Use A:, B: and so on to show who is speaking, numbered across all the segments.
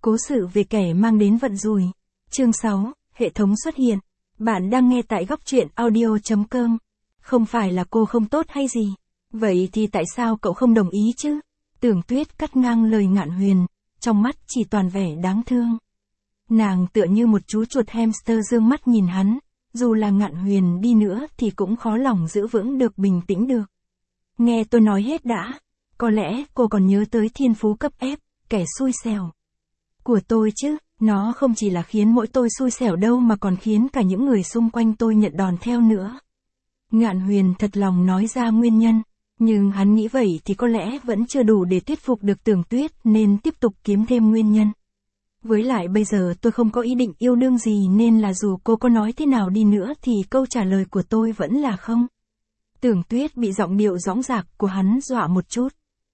A: Cố sự về kẻ mang đến vận rủi. Chương 6, hệ thống xuất hiện. Bạn đang nghe tại góc truyện audio.com. Không phải là cô không tốt hay gì. Vậy thì tại sao cậu không đồng ý chứ? Tưởng Tuyết cắt ngang lời Ngạn Huyền, trong mắt chỉ toàn vẻ đáng thương. Nàng tựa như một chú chuột hamster dương mắt nhìn hắn, dù là Ngạn Huyền đi nữa thì cũng khó lòng giữ vững được bình tĩnh được. Nghe tôi nói hết đã, có lẽ cô còn nhớ tới thiên phú cấp F, kẻ xui xẻo của tôi chứ, nó không chỉ là khiến mỗi tôi xui xẻo đâu mà còn khiến cả những người xung quanh tôi nhận đòn theo nữa. Ngạn Huyền thật lòng nói ra nguyên nhân, nhưng hắn nghĩ vậy thì có lẽ vẫn chưa đủ để thuyết phục được Tưởng Tuyết nên tiếp tục kiếm thêm nguyên nhân. Với lại bây giờ tôi không có ý định yêu đương gì nên là dù cô có nói thế nào đi nữa thì câu trả lời của tôi vẫn là không. Tưởng Tuyết bị giọng điệu dõng dạc của hắn dọa một chút.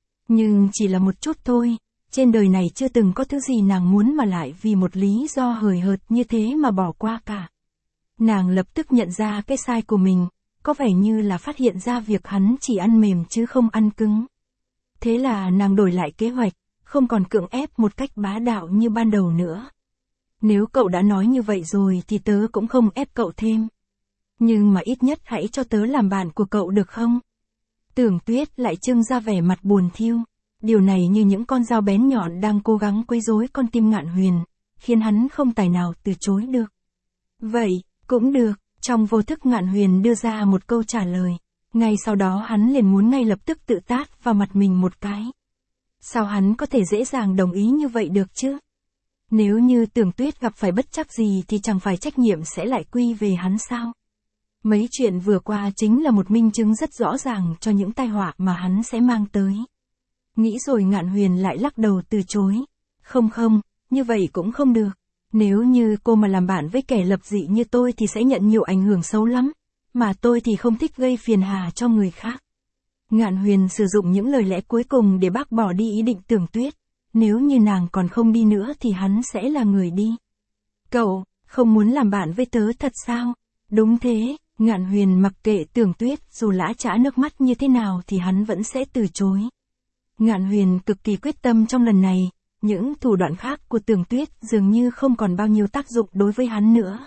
A: Nhưng chỉ là một chút thôi, trên đời này chưa từng có thứ gì nàng muốn mà lại vì một lý do hời hợt như thế mà bỏ qua cả. Nàng lập tức nhận ra cái sai của mình, có vẻ như là phát hiện ra việc hắn chỉ ăn mềm chứ không ăn cứng. Thế là nàng đổi lại kế hoạch, không còn cưỡng ép một cách bá đạo như ban đầu nữa. Nếu cậu đã nói như vậy rồi thì tớ cũng không ép cậu thêm. Nhưng mà ít nhất hãy cho tớ làm bạn của cậu được không? Tưởng Tuyết lại trưng ra vẻ mặt buồn thiu. Điều này như những con dao bén nhọn đang cố gắng quấy rối con tim Ngạn Huyền, khiến hắn không tài nào từ chối được. Vậy, cũng được, trong vô thức Ngạn Huyền đưa ra một câu trả lời. Ngay sau đó hắn liền muốn ngay lập tức tự tát vào mặt mình một cái. Sao hắn có thể dễ dàng đồng ý như vậy được chứ? Nếu như Tưởng Tuyết gặp phải bất trắc gì thì chẳng phải trách nhiệm sẽ lại quy về hắn sao? Mấy chuyện vừa qua chính là một minh chứng rất rõ ràng cho những tai họa mà hắn sẽ mang tới. Nghĩ rồi Ngạn Huyền lại lắc đầu từ chối. Không, như vậy cũng không được. Nếu như cô mà làm bạn với kẻ lập dị như tôi thì sẽ nhận nhiều ảnh hưởng xấu lắm. Mà tôi thì không thích gây phiền hà cho người khác. Ngạn Huyền sử dụng những lời lẽ cuối cùng để bác bỏ đi ý định Tưởng Tuyết. Nếu như nàng còn không đi nữa thì hắn sẽ là người đi. Cậu, không muốn làm bạn với tớ thật sao? Đúng thế, Ngạn Huyền mặc kệ Tưởng Tuyết dù lã chã nước mắt như thế nào thì hắn vẫn sẽ từ chối. Ngạn Huyền cực kỳ quyết tâm trong lần này, những thủ đoạn khác của Tưởng Tuyết dường như không còn bao nhiêu tác dụng đối với hắn nữa.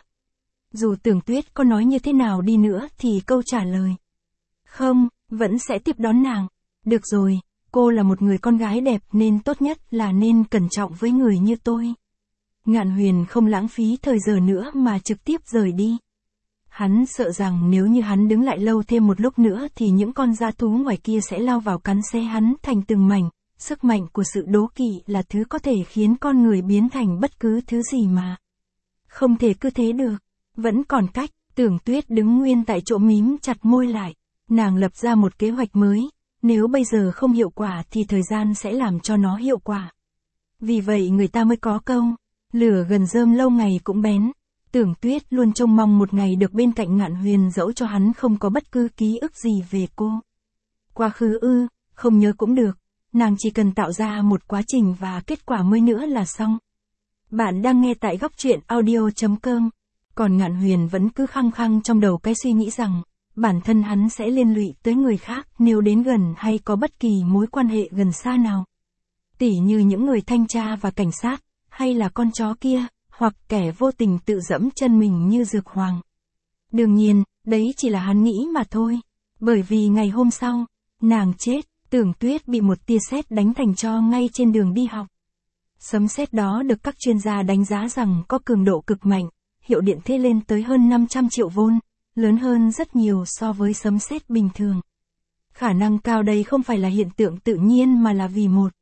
A: Dù Tưởng Tuyết có nói như thế nào đi nữa thì câu trả lời không, vẫn sẽ tiếp đón nàng. Được rồi, cô là một người con gái đẹp nên tốt nhất là nên cẩn trọng với người như tôi. Ngạn Huyền không lãng phí thời giờ nữa mà trực tiếp rời đi. Hắn sợ rằng nếu như hắn đứng lại lâu thêm một lúc nữa thì những con dã thú ngoài kia sẽ lao vào cắn xé hắn thành từng mảnh. Sức mạnh của sự đố kỵ là thứ có thể khiến con người biến thành bất cứ thứ gì mà. Không thể cứ thế được. Vẫn còn cách. Tưởng Tuyết đứng nguyên tại chỗ mím chặt môi lại. Nàng lập ra một kế hoạch mới. Nếu bây giờ không hiệu quả thì thời gian sẽ làm cho nó hiệu quả. Vì vậy người ta mới có câu, lửa gần rơm lâu ngày cũng bén. Tưởng Tuyết luôn trông mong một ngày được bên cạnh Ngạn Huyền dẫu cho hắn không có bất cứ ký ức gì về cô. Quá khứ không nhớ cũng được. Nàng chỉ cần tạo ra một quá trình và kết quả mới nữa là xong. Bạn đang nghe tại góc truyện audio.com. Còn Ngạn Huyền vẫn cứ khăng khăng trong đầu cái suy nghĩ rằng, bản thân hắn sẽ liên lụy tới người khác nếu đến gần hay có bất kỳ mối quan hệ gần xa nào. Tỉ như những người thanh tra và cảnh sát, hay là con chó kia, hoặc kẻ vô tình tự dẫm chân mình như Dược Hoàng. Đương nhiên, đấy chỉ là hắn nghĩ mà thôi. Bởi vì ngày hôm sau, nàng chết, Tưởng Tuyết bị một tia sét đánh thành tro ngay trên đường đi học. Sấm sét đó được các chuyên gia đánh giá rằng có cường độ cực mạnh, hiệu điện thế lên tới hơn 500 triệu vôn, lớn hơn rất nhiều so với sấm sét bình thường. Khả năng cao đây không phải là hiện tượng tự nhiên mà là vì một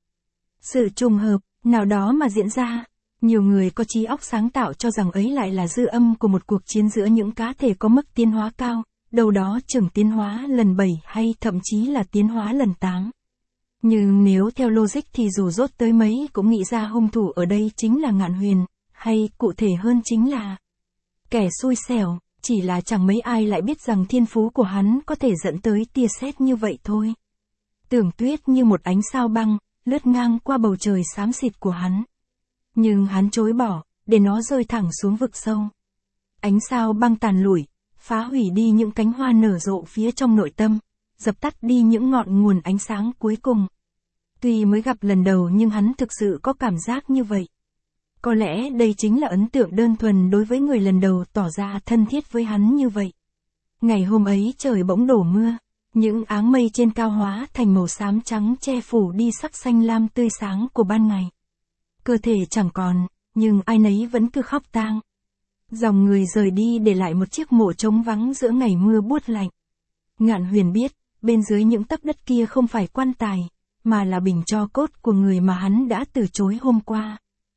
A: sự trùng hợp nào đó mà diễn ra. Nhiều người có trí óc sáng tạo cho rằng ấy lại là dư âm của một cuộc chiến giữa những cá thể có mức tiến hóa cao, đâu đó chừng tiến hóa lần 7 hay thậm chí là tiến hóa lần 8. Nhưng nếu theo logic thì dù dốt tới mấy cũng nghĩ ra hung thủ ở đây chính là Ngạn Huyền, hay cụ thể hơn chính là kẻ xui xẻo, chỉ là chẳng mấy ai lại biết rằng thiên phú của hắn có thể dẫn tới tia sét như vậy thôi. Tưởng Tuyết như một ánh sao băng, lướt ngang qua bầu trời xám xịt của hắn. Nhưng hắn chối bỏ, để nó rơi thẳng xuống vực sâu. Ánh sao băng tàn lụi, phá hủy đi những cánh hoa nở rộ phía trong nội tâm, dập tắt đi những ngọn nguồn ánh sáng cuối cùng. Tuy mới gặp lần đầu nhưng hắn thực sự có cảm giác như vậy. Có lẽ đây chính là ấn tượng đơn thuần đối với người lần đầu tỏ ra thân thiết với hắn như vậy. Ngày hôm ấy trời bỗng đổ mưa, những áng mây trên cao hóa thành màu xám trắng che phủ đi sắc xanh lam tươi sáng của ban ngày. Cơ thể chẳng còn, nhưng ai nấy vẫn cứ khóc tang. Dòng người rời đi để lại một chiếc mộ trống vắng giữa ngày mưa buốt lạnh. Ngạn Huyền biết, bên dưới những tấc đất kia không phải quan tài, mà là bình tro cốt của người mà hắn đã từ chối hôm qua.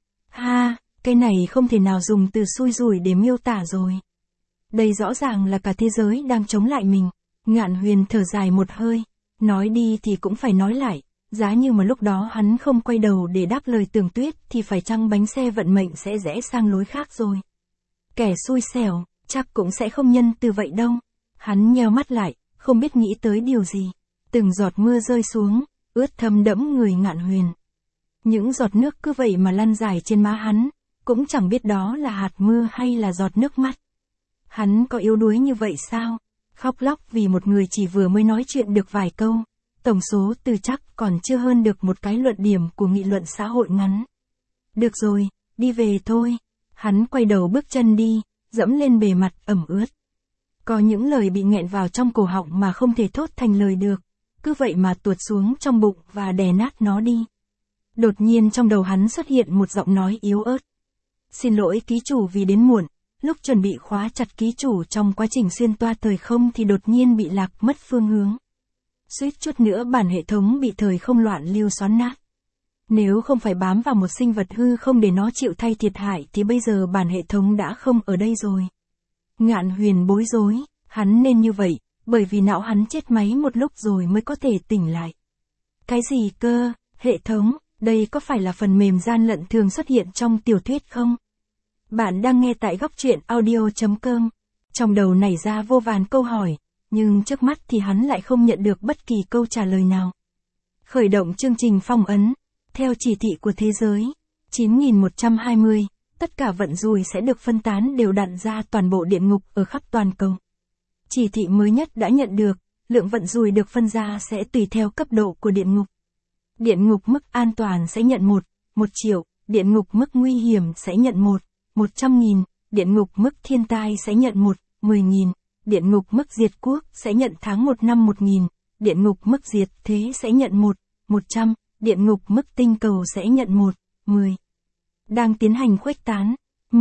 A: Ha, cái này không thể nào dùng từ xui rủi để miêu tả rồi. Đây rõ ràng là cả thế giới đang chống lại mình. Ngạn Huyền thở dài một hơi, nói đi thì cũng phải nói lại, giá như mà lúc đó hắn không quay đầu để đáp lời Tưởng Tuyết thì phải chăng bánh xe vận mệnh sẽ rẽ sang lối khác rồi. Kẻ xui xẻo, chắc cũng sẽ không nhân từ vậy đâu. Hắn nheo mắt lại, không biết nghĩ tới điều gì. Từng giọt mưa rơi xuống, ướt thấm đẫm người Ngạn Huyền. Những giọt nước cứ vậy mà lăn dài trên má hắn, cũng chẳng biết đó là hạt mưa hay là giọt nước mắt. Hắn có yếu đuối như vậy sao? Khóc lóc vì một người chỉ vừa mới nói chuyện được vài câu, tổng số từ chắc còn chưa hơn được một cái luận điểm của nghị luận xã hội ngắn. Được rồi, đi về thôi. Hắn quay đầu bước chân đi, dẫm lên bề mặt ẩm ướt. Có những lời bị nghẹn vào trong cổ họng mà không thể thốt thành lời được, cứ vậy mà tuột xuống trong bụng và đè nát nó đi. Đột nhiên trong đầu hắn xuất hiện một giọng nói yếu ớt. Xin lỗi ký chủ vì đến muộn. Lúc chuẩn bị khóa chặt ký chủ trong quá trình xuyên toa thời không thì đột nhiên bị lạc mất phương hướng. Suýt chút nữa bản hệ thống bị thời không loạn lưu xoắn nát. Nếu không phải bám vào một sinh vật hư không để nó chịu thay thiệt hại thì bây giờ bản hệ thống đã không ở đây rồi. Ngạn Huyền bối rối, hắn nên như vậy, bởi vì não hắn chết máy một lúc rồi mới có thể tỉnh lại. Cái gì cơ, hệ thống, đây có phải là phần mềm gian lận thường xuất hiện trong tiểu thuyết không? Bạn đang nghe tại góc truyện audio.com. Trong đầu nảy ra vô vàn câu hỏi, nhưng trước mắt thì hắn lại không nhận được bất kỳ câu trả lời nào. Khởi động chương trình phong ấn. Theo chỉ thị của thế giới, 9120, tất cả vận rủi sẽ được phân tán đều đặn ra toàn bộ địa ngục ở khắp toàn cầu. Chỉ thị mới nhất đã nhận được, lượng vận rủi được phân ra sẽ tùy theo cấp độ của địa ngục. Địa ngục mức an toàn sẽ nhận 1 triệu, địa ngục mức nguy hiểm sẽ nhận 100.000, địa ngục mức thiên tai sẽ nhận 10.000, địa ngục mức diệt quốc sẽ nhận tháng 1 năm 1.000, địa ngục mức diệt thế sẽ nhận 100, địa ngục mức tinh cầu sẽ nhận 10. Đang tiến hành khuếch tán.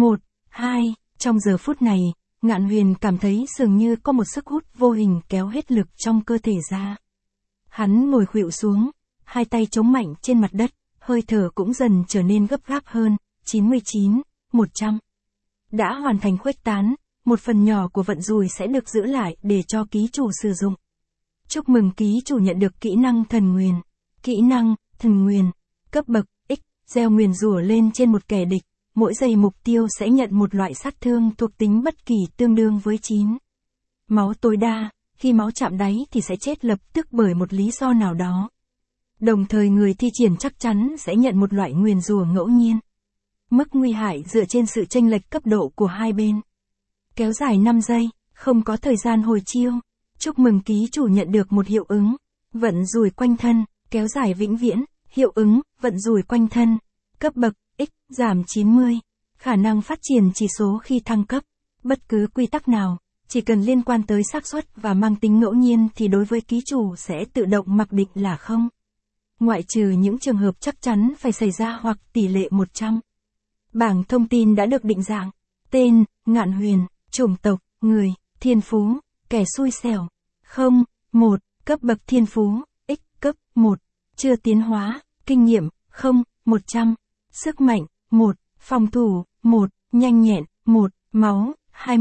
A: 2, trong giờ phút này, Ngạn Huyền cảm thấy dường như có một sức hút vô hình kéo hết lực trong cơ thể ra. Hắn ngồi khuỵu xuống, hai tay chống mạnh trên mặt đất, hơi thở cũng dần trở nên gấp gáp hơn, 99, 100. Đã hoàn thành khuếch tán, một phần nhỏ của vận rủi sẽ được giữ lại để cho ký chủ sử dụng. Chúc mừng ký chủ nhận được kỹ năng thần nguyền. Kỹ năng, thần nguyền, cấp bậc, X, gieo nguyền rủa lên trên một kẻ địch, mỗi giây mục tiêu sẽ nhận một loại sát thương thuộc tính bất kỳ tương đương với 9. Máu tối đa, khi máu chạm đáy thì sẽ chết lập tức bởi một lý do nào đó. Đồng thời người thi triển chắc chắn sẽ nhận một loại nguyền rủa ngẫu nhiên. Mức nguy hại dựa trên sự chênh lệch cấp độ của hai bên. Kéo dài 5 giây, không có thời gian hồi chiêu. Chúc mừng ký chủ nhận được một hiệu ứng. Vận rủi quanh thân, kéo dài vĩnh viễn, hiệu ứng, vận rủi quanh thân. Cấp bậc, X, giảm 90. Khả năng phát triển chỉ số khi thăng cấp. Bất cứ quy tắc nào, chỉ cần liên quan tới xác suất và mang tính ngẫu nhiên thì đối với ký chủ sẽ tự động mặc định là không. Ngoại trừ những trường hợp chắc chắn phải xảy ra hoặc tỷ lệ 100. Bảng thông tin đã được định dạng. Tên, Ngạn Huyền, chủng tộc, người, thiên phú, kẻ xui xẻo. 1, cấp bậc thiên phú, X, cấp 1. Chưa tiến hóa, kinh nghiệm, 100. Sức mạnh, 1, phòng thủ, 1, nhanh nhẹn, 1, máu,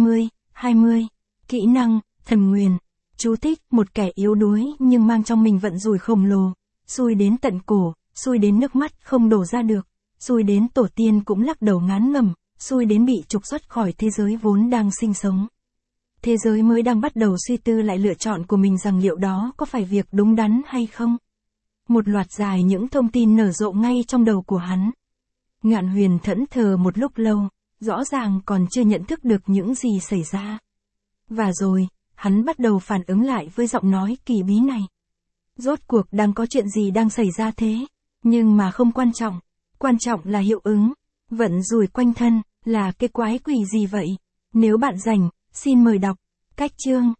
A: 20. Kỹ năng, thần nguyền. Chú thích, một kẻ yếu đuối nhưng mang trong mình vận rủi khổng lồ. Xui đến tận cổ, xui đến nước mắt không đổ ra được. Xui đến tổ tiên cũng lắc đầu ngán ngẩm, xui đến bị trục xuất khỏi thế giới vốn đang sinh sống. Thế giới mới đang bắt đầu suy tư lại lựa chọn của mình rằng liệu đó có phải việc đúng đắn hay không. Một loạt dài những thông tin nở rộ ngay trong đầu của hắn. Ngạn Huyền thẫn thờ một lúc lâu, rõ ràng còn chưa nhận thức được những gì xảy ra. Và rồi, hắn bắt đầu phản ứng lại với giọng nói kỳ bí này. Rốt cuộc đang có chuyện gì đang xảy ra thế? Nhưng mà không quan trọng. Quan trọng là hiệu ứng. Vận rủi quanh thân, là cái quái quỷ gì vậy? Nếu bạn rảnh, xin mời đọc. Cách chương